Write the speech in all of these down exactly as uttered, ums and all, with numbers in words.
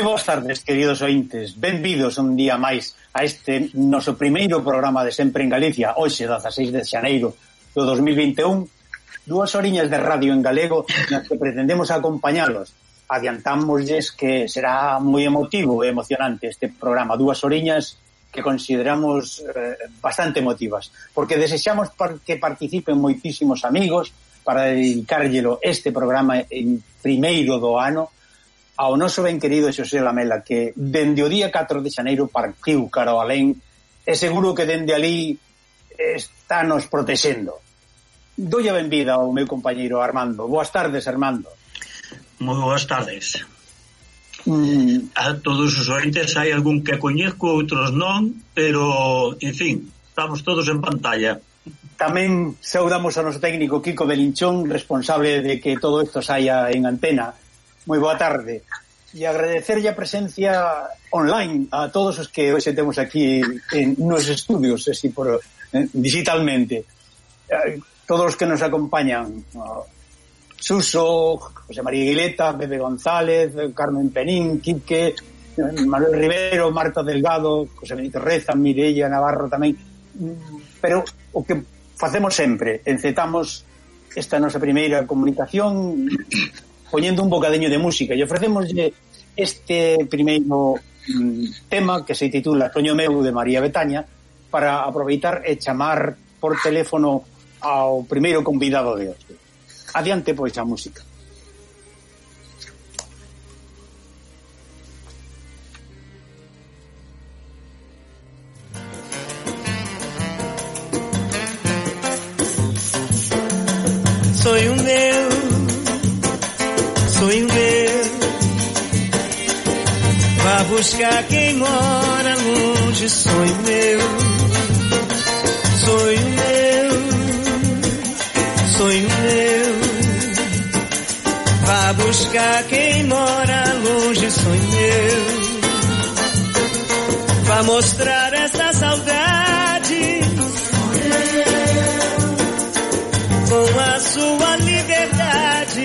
Moi boas tardes, queridos ointes. Benvidos un día máis a este noso primeiro programa de Sempre en Galicia, hoxe, dezaseis de xaneiro do dos mil vinte e un. Dúas horiñas de radio en galego nas que pretendemos acompañalos. Adiantámoslles que será moi emotivo e emocionante este programa. Dúas horiñas que consideramos eh, bastante emotivas, porque desexamos que participen moitísimos amigos para dedicárllelo este programa en primeiro do ano ao noso ben querido Xosé Lamela, que dende o día catro de xaneiro partiu cara ao alén e seguro que dende ali está nos protexendo. Dolle a benvida ao meu compañeiro Armando. Boas tardes, Armando. Moi boas tardes. Mm. A todos os ointes hai algún que coñezco, outros non, pero, en fin, estamos todos en pantalla. Tamén saudamos ao noso técnico Kiko Belinchón, responsable de que todo isto saia en antena. Moi boa tarde. E agradecerlle a presencia online a todos os que hoxe temos aquí en nos estudios, así por eh, digitalmente. Eh, todos os que nos acompañan, uh, Suso, José María Guileta, Bebe González, Carmen Penín, Quique, Manuel Rivero, Marta Delgado, José Benito Reza, Mireia Navarro tamén. Pero o que facemos sempre, encetamos esta nosa primeira comunicación poñendo un bocadiño de música e ofrecémoslle este primeiro mm, tema que se titula Soño meu de María Betaña para aproveitar e chamar por teléfono ao primeiro convidado de hoxe. Adiante pois a música. Sonho meu, sonho meu, vá buscar quem mora longe. Sonho meu, sonho meu, sonho meu, vá buscar quem mora longe. Sonho meu, vá mostrar essa saudade com a sua liberdade.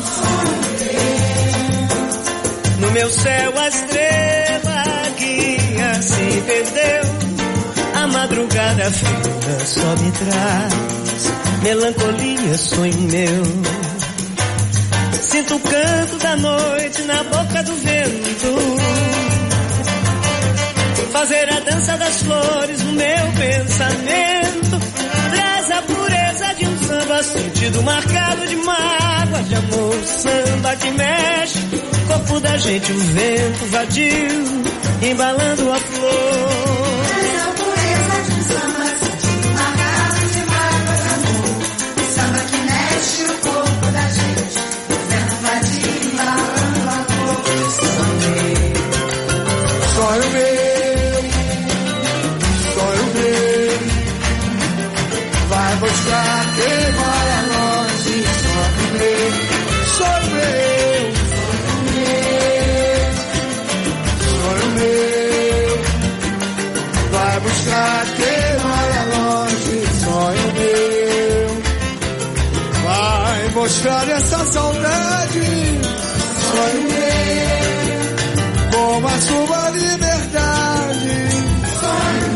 No meu céu a estrela guia se perdeu. A madrugada fria só me traz melancolia. Sonho meu, sinto o canto da noite na boca do vento, fazer a dança das flores no meu pensamento. Traz a pureza de um samba, sentido marcado de mágoa, de amor. Samba que mexe o corpo da gente, o vento vadio embalando a flor. Traz a pureza de um samba, sentido marcado de mágoa, de amor. Samba que mexe o corpo da gente, o vento vadio embalando a flor. Sonho meu, Sonho meu, sonho meu, vai buscar quem mora longe. Sonho meu, sonho meu, sonho meu, vai buscar quem mora longe. Sonho meu, vai mostrar essa saudade. Sonho meu, com a sua liberdade. Sonho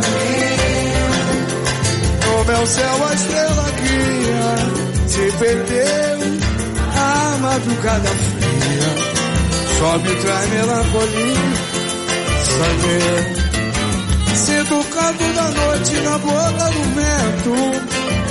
meu, No meu céu a estrela guia se perdeu. A madrugada fria só me traz melancolia. Sonho, sinto o canto da noite na boca do vento,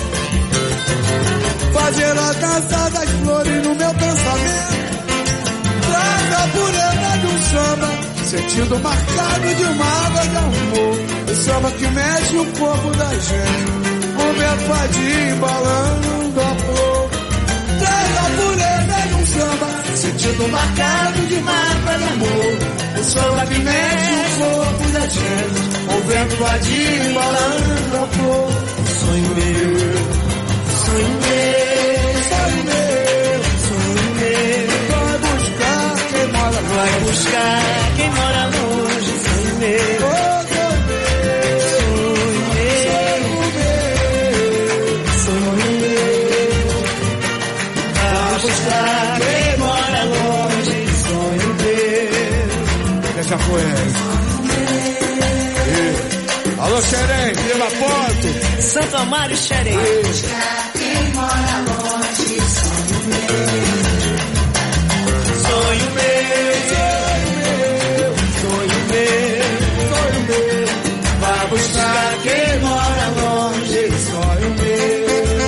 fazer a dança das flores no meu pensamento. Traz a pureza de um samba, sentido marcado de mágoa, de amor. O samba que mexe o corpo da gente, o vento vadio embalando a flor. Traz a pureza de um samba, sentido marcado de mágoa, de amor. O samba que mexe o corpo da gente, o vento vadio embalando a flor. sonho meu, sonho meu, Sonho meu, sonho meu. vai buscar quem mora Vai longe. buscar quem mora longe. Sonho meu, Oh, sonho meu, sonho meu, sonho meu. sonho meu. Vai buscar quem mora longe. Sonho meu. já foi. E... Alô, Xerém, tira a foto. Santo Amaro e Xerém. Quem mora longe, sonho meu. Sonho meu, sonho meu, sonho meu. Vá buscar quem mora longe, sonho meu.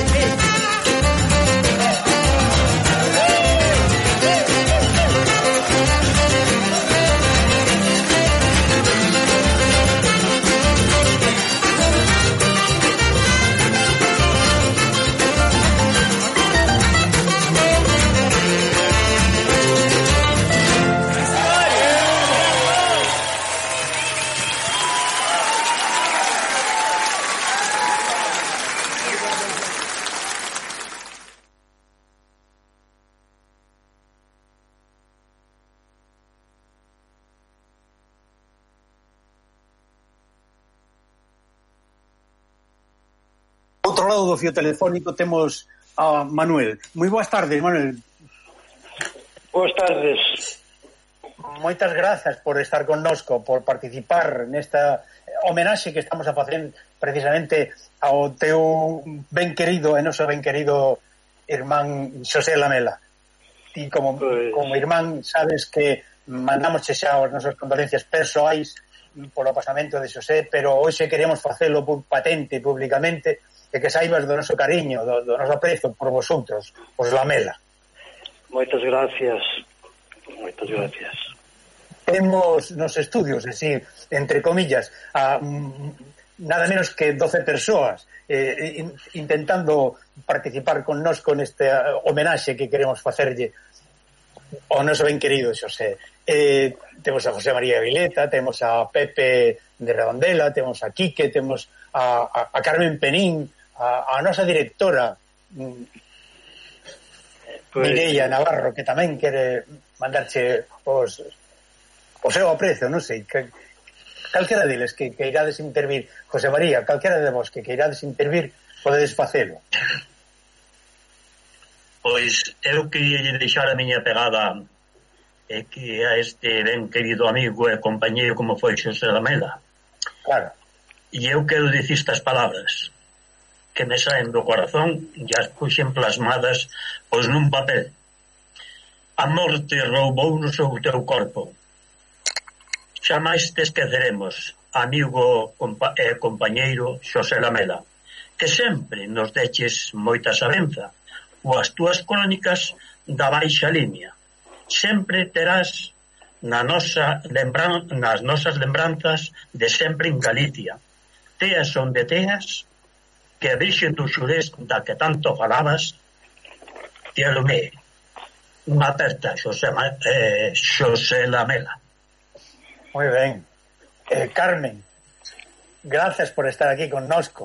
Outro lado do fio telefónico temos a Manuel. Moi boas tardes, Manuel. Boas tardes. Moitas grazas por estar connosco, por participar nesta homenaxe que estamos a facer precisamente ao teu ben querido e noso ben querido irmán Xosé Lamela. Ti como, pues... como irmán sabes que mandamos xa as nosas condolencias persoais polo pasamento de Xosé, pero hoxe queremos facelo patente públicamente e que saibas do noso cariño, do, do noso aprezo por vosotros, os Lamela. Moitas gracias. Moitas gracias. Temos nos estudios, es decir, entre comillas, a mm, nada menos que doce persoas eh, in, intentando participar connosco neste homenaxe que queremos facerlle ao noso ben querido Xosé. Eh, temos a José María Vileta, temos a Pepe de Redondela, temos a Quique, temos a, a, a Carmen Penín, a, a nosa directora pues... Mireia Navarro, que tamén quere mandarche os, o seu aprecio, non sei, que, calquera deles que, que irades intervir, José María, calquera de vos que, que irades intervir, podedes facelo. Pois eu queria deixar a miña pegada é que a este ben querido amigo e compañeiro como foi Xosé Lamela. Claro. E eu quero dicir estas palabras que me saen do corazón e as puxen plasmadas pois nun papel. A morte roubounos o teu corpo. Xamais te esqueceremos, amigo compa e compañeiro Xosé Lamela, que sempre nos deches moita sabenza, ou as túas crónicas da baixa línea. Sempre terás na nosa lembran nas nosas lembranzas de sempre en Galicia. Teas onde teas, que a Virxen do Xurés da que tanto falabas te alumee. Unha aperta, Xosé, eh, Xosé Lamela. Moi ben. Eh, Carmen, gracias por estar aquí connosco.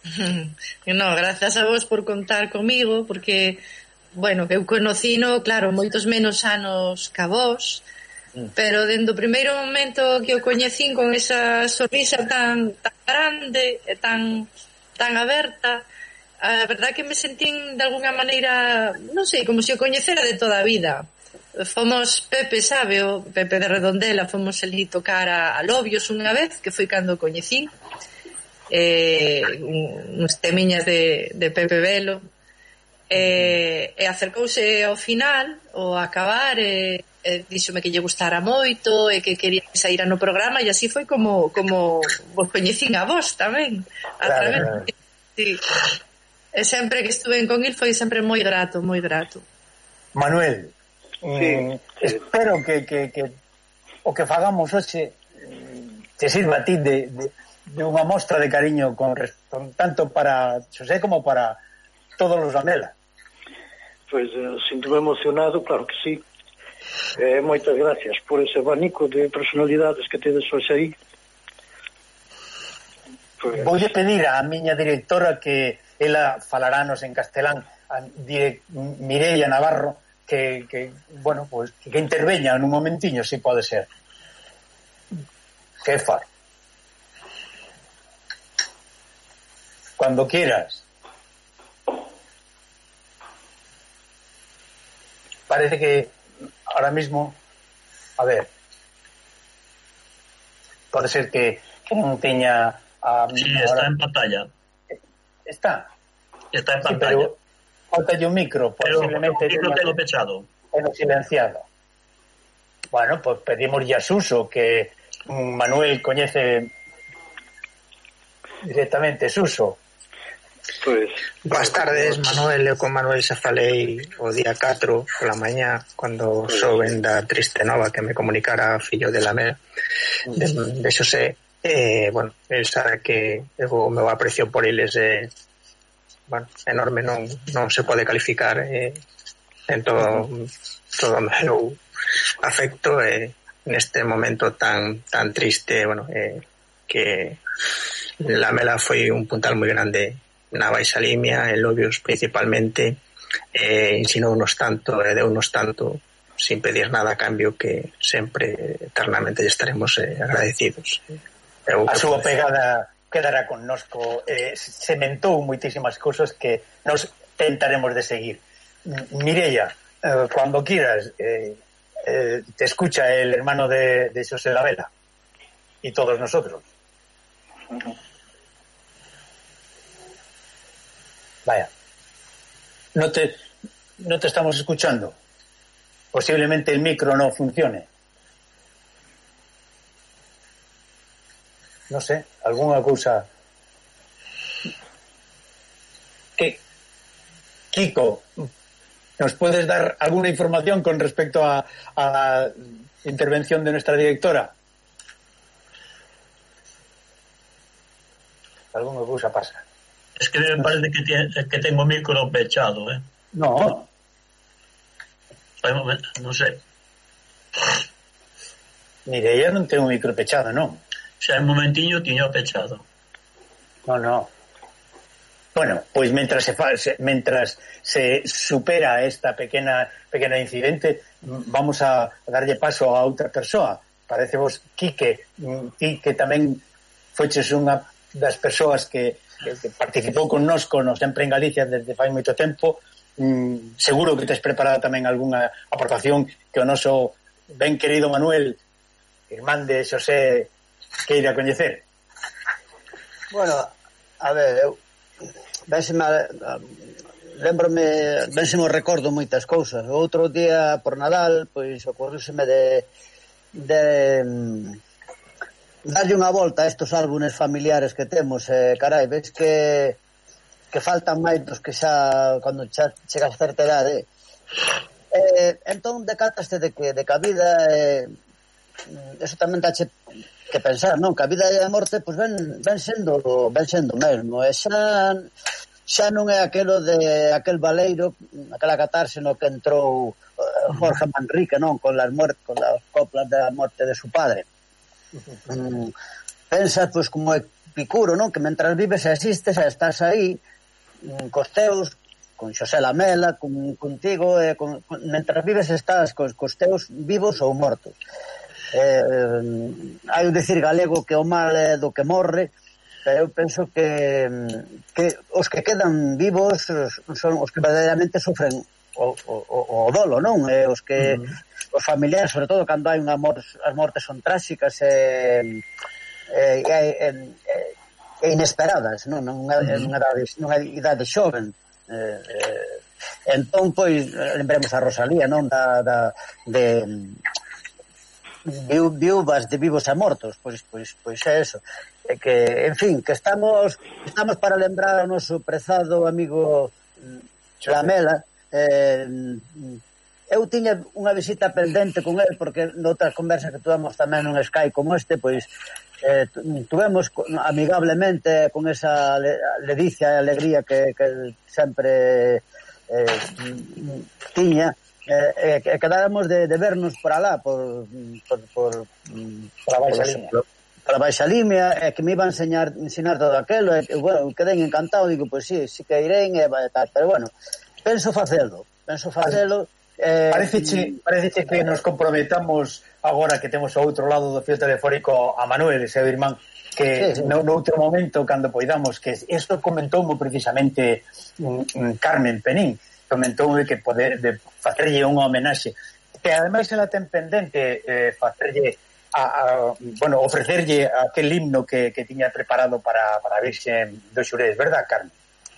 No, gracias a vos por contar comigo, porque, bueno, que eu conocino, claro, moitos menos anos que a vos, mm. pero dende o primeiro momento que o coñecín con esa sonrisa tan, tan grande e tan, tan aberta, a verdad que me sentín de alguna maneira, non sei, como se o coñecera de toda a vida. Fomos, Pepe sabe, o Pepe de Redondela, fomos ali tocar a, a Lobios unha vez, que foi cando o coñecín, eh, uns temiñas de, de Pepe Velo, e, e acercouse ao final, ao acabar, e, e díxome que lle gustara moito e que quería que saíra no programa, e así foi como, como vos coñecín a vos tamén, a través claro, claro. Sí. E sempre que estuve con il foi sempre moi grato, moi grato. Manuel, sí, mm, espero que, que, que o que fagamos hoxe te sirva a ti de, de, de unha mostra de cariño con, con tanto para Xosé como para todos os Lamela. Pois eh, sinto-me emocionado, claro que sí. Eh, moitas gracias por ese abanico de personalidades que tedes hoxe aí. Pues... Voulle pedir a miña directora que ela falarános en castelán, a Mireia Navarro, que, que bueno, pues que, que interveña nun momentiño, si pode ser. Que far? Cuando quieras. Parece que ahora mismo, a ver, pode ser que, que non teña a, Sí, ahora, está en pantalla. Está. Está en Sí, pantalla. pero faltalle un micro, Pero posiblemente o micro teña- tengo pechado. Pero silenciado. Bueno, pues pedimos a Suso, que Manuel coñece directamente. Suso. Pois, Boas tardes, Manuel. Eu con Manuel xa falei o día catro pola mañá, cando souben da triste nova que me comunicara o fillo de Lamela, de, de Xosé. Eh, bueno, el sabe que o meu aprecio por eles é, bueno, enorme, non, non se pode calificar, eh, en todo, todo o meu afecto, eh, neste momento tan tan triste, bueno, eh, que Lamela foi un puntal moi grande na Baixa Limia, en Lobios principalmente, eh, ensinounos tanto e deunos tanto sin pedir nada a cambio, que sempre eternamente lle estaremos eh, agradecidos. Eu, A súa pegada quedará connosco, eh, sementou moitísimas cousas que nos tentaremos de seguir. Mireia, eh, cuando quieras, eh, eh, te escucha el hermano de, de Xosé Lamela y todos nosotros. Vaya, no te no te estamos escuchando. Posiblemente el micro no funcione. No sé, alguna cousa. ¿Qué? Kiko, ¿nos puedes dar alguna información con respecto a, a la intervención de nuestra directora? Alguna cousa pasa. Es que me parece que, tiene, que tengo micro pechado, ¿eh? No. Non sei. Mire, ella non ten un micro pechado, non? Xa un momentiño tiño pechado. No, no. Bueno, pois mentras se, fa, se mentras se supera esta pequena pequena incidente, vamos a darlle paso a outra persoa. Parece vos, Quique, ti que tamén foches unha das persoas que que, que participou connosco no Sempre en Galicia desde fai moito tempo, mm, seguro que tes preparada tamén algunha aportación que o noso ben querido Manuel, irmán de Xosé, queira coñecer. Bueno, a ver, eu vénseme lembrome, vénseme o recordo moitas cousas. O outro día por Nadal, pois ocorríseme de de darlle unha volta a estos álbumes familiares que temos, eh, carai, ves que que faltan máis dos que xa cando xa chegas a certa idade. Eh, entón decataste de que de que a vida eh, eso tamén dache que pensar, non? Que a vida e a morte pois ven, ven sendo ven sendo mesmo, e xa xa non é aquelo de aquel baleiro, aquela catarse no que entrou uh, Jorge Manrique, non? Con las muertes, con las coplas da morte de su padre. Mm, pensas pois como Epicuro, non? Que mentras vives e existes e estás aí mm, cos teus, con Xosé Lamela, con, contigo e con, con, mentras vives estás cos, cos teus vivos ou mortos. Eh, eh, hai o dicir galego que o mal é do que morre, pero eu penso que, que os que quedan vivos son os que verdadeiramente sofren o, o, o dolo, non? E os que uh-huh. Os familiares, sobre todo cando hai unha morte, as mortes son tráxicas e, e, e, e, e inesperadas, non? Nunha, uh-huh. nunha, idade, nunha idade xoven. Eh, eh, entón, pois, lembremos a Rosalía, non? Da, da, de viúvas de vivos e mortos, pois, pois, pois é eso. É que, en fin, que estamos estamos para lembrar ao noso prezado amigo Lamela. Eh, eu tiña unha visita pendente con el porque noutras conversas que tuvemos tamén nun Skype como este, pois eh, tuvemos amigablemente con esa ledicia e alegría que, que sempre eh, tiña, e eh, quedáramos de, de vernos por alá por, por, por, por a Baixa Limia por a Baixa Limia, e que me iba a enseñar ensinar todo aquilo, e bueno, quedei encantado, digo, pois si, si que irei e tal, pero bueno, penso facelo penso facelo Eh, Parece parece que nos comprometamos agora que temos ao outro lado do fio telefónico a Manuel, seu irmán, que sí, sí. No, no outro momento, cando poidamos, que isto comentoumo precisamente um, um, Carmen Penín, comentoume que poder de facerlle unha homenaxe, que ademais ela ten pendente eh, facerlle a, a bueno, ofrecerlle aquel himno que, que tiña preparado para, para a Virxen do Xurés, verdad, Carmen?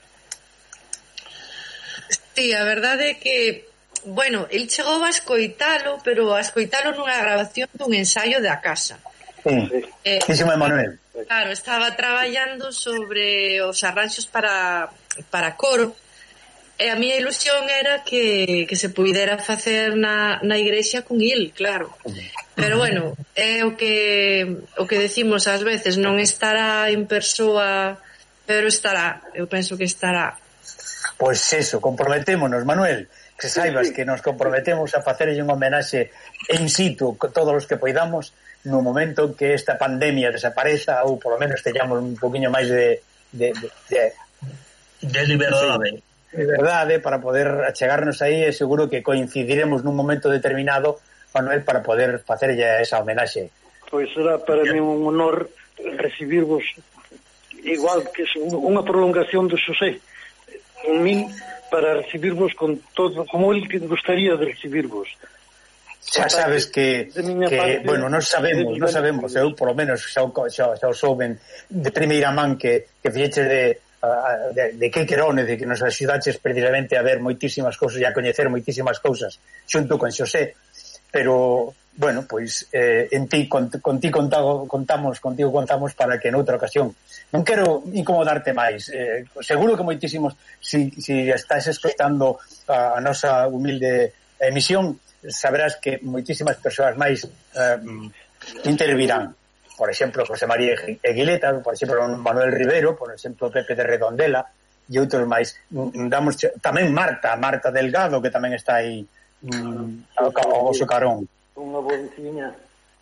Sí, a verdade é que, bueno, el chegou a escoitalo, pero a escoitalo nunha grabación dun ensaio da casa. Sí, eh, díxeme Manuel. Claro, estaba traballando sobre os arranxos para, para coro, e a miña ilusión era que, que se puidera facer na, na igrexa con il, claro. Pero bueno, é o que o que decimos ás veces, non estará en persoa, pero estará, eu penso que estará. Pois eso, comprometémonos, Manuel, que saibas que nos comprometemos a facerlle un homenaxe in situ con todos os que poidamos no momento que esta pandemia desapareza ou polo menos teñamos un poquinho máis de de, de, de, de liberdade. De verdade, para poder achegarnos aí, e seguro que coincidiremos nun momento determinado, Manuel, para poder facerlle esa homenaxe. Pois será para mí un honor recibirvos, igual que unha prolongación do Xosé en min, para recibirvos con todo, como el que gustaría de recibirvos. Xa sabes que, que parte, bueno, non sabemos, non sabemos, eu polo menos xa, xa, xa o souben de primeira man que, que fixeches de, de, de que querone, de que nos axudaches precisamente a ver moitísimas cousas e a coñecer moitísimas cousas xunto con Xosé, pero bueno, pois eh, en ti, con, con ti contago, contamos, contigo contamos para que noutra ocasión. Non quero incomodarte máis, eh, seguro que moitísimos, si, si estás escoitando a, a nosa humilde emisión, saberás que moitísimas persoas máis eh, intervirán. Por exemplo, José María Eguileta, por exemplo, Manuel Rivero, por exemplo, Pepe de Redondela e outros máis. Damos tamén Marta, Marta Delgado, que tamén está aí mm, ao, ao vosso carón. Unha bonciña.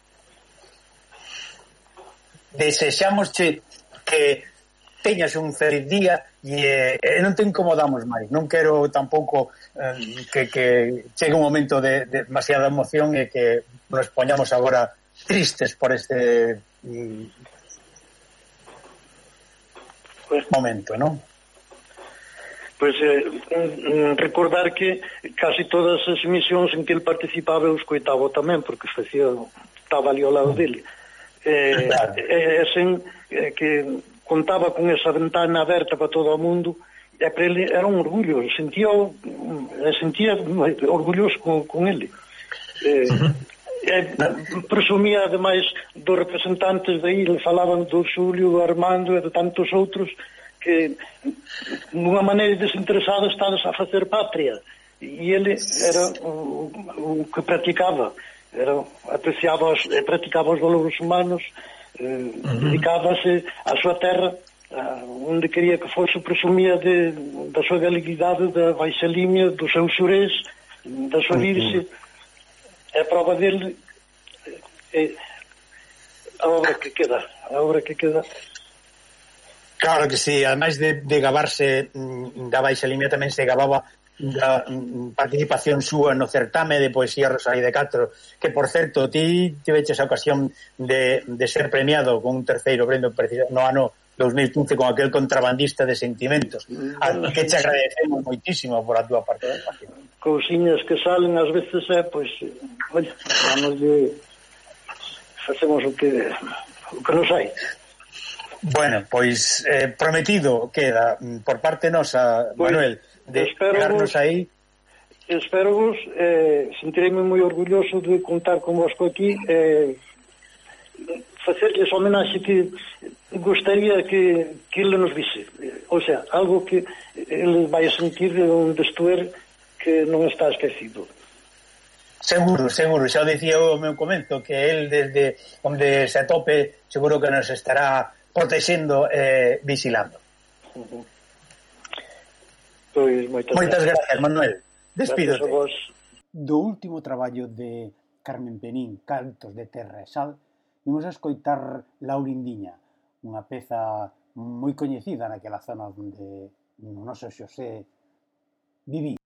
Desexamos che que teñas un feliz día e, e non te incomodamos máis. Non quero tampouco eh, que, que chegue un momento de, de demasiada emoción e que nos poñamos agora tristes por este mm, pues, momento, non? Pois eh, recordar que casi todas as emisións en que el participaba eu escoitaba tamén, porque facía, estaba ali ao lado dele. Eh, claro. eh, sen, eh, que contaba con esa ventana aberta para todo o mundo, e para ele era un orgullo, sentía, sentía orgulloso con, con ele. Eh, eh, presumía ademais dos representantes de aí, falaban do Xulio, do Armando e de tantos outros que nunha maneira desinteresada estades a facer patria, e ele era o, o que practicaba, era, apreciaba os, practicaba os valores humanos, eh, uh-huh. dedicábase á súa terra, a, onde quería que fose, presumía de, da súa galeguidade, da baixalimia, do seu xurés, da súa virxe. Uh-huh. É prova dele é, a obra que queda, a obra que queda. Claro que sí, ademais de, de gabarse da Baixalimia, tamén se gababa da participación súa no certame de poesía Rosalía de Castro, que por certo, ti tiveches a ocasión de, de ser premiado con un terceiro premio no ano dos mil quince con aquel Contrabandista de Sentimentos, a que te agradecemos moitísimo por a túa participación. Cousiñas que salen ás veces é, pois, oye, vamos de facemos o que o que nos hai. Bueno, pois eh, prometido queda por parte nosa, pues, Manuel, de quedarnos aí. Espero vos, eh, sentirei-me moi orgulloso de contar con vosco aquí, eh, facerles homenaxe que gostaría que, que ele nos vise, o sea, algo que ele vai a sentir un destuer que non está esquecido. Seguro, seguro, xa dicía o meu comento que el desde onde se atope seguro que nos estará protexendo e eh, vigilando. Uh-huh. Pois moitas, moitas gracias, Manuel. Despídote. Do último traballo de Carmen Penín, Cantos de Terra e Sal, imos a escoitar Laurindiña, unha peza moi coñecida naquela zona onde o noso Xosé vivía.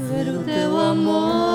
ver o teu amor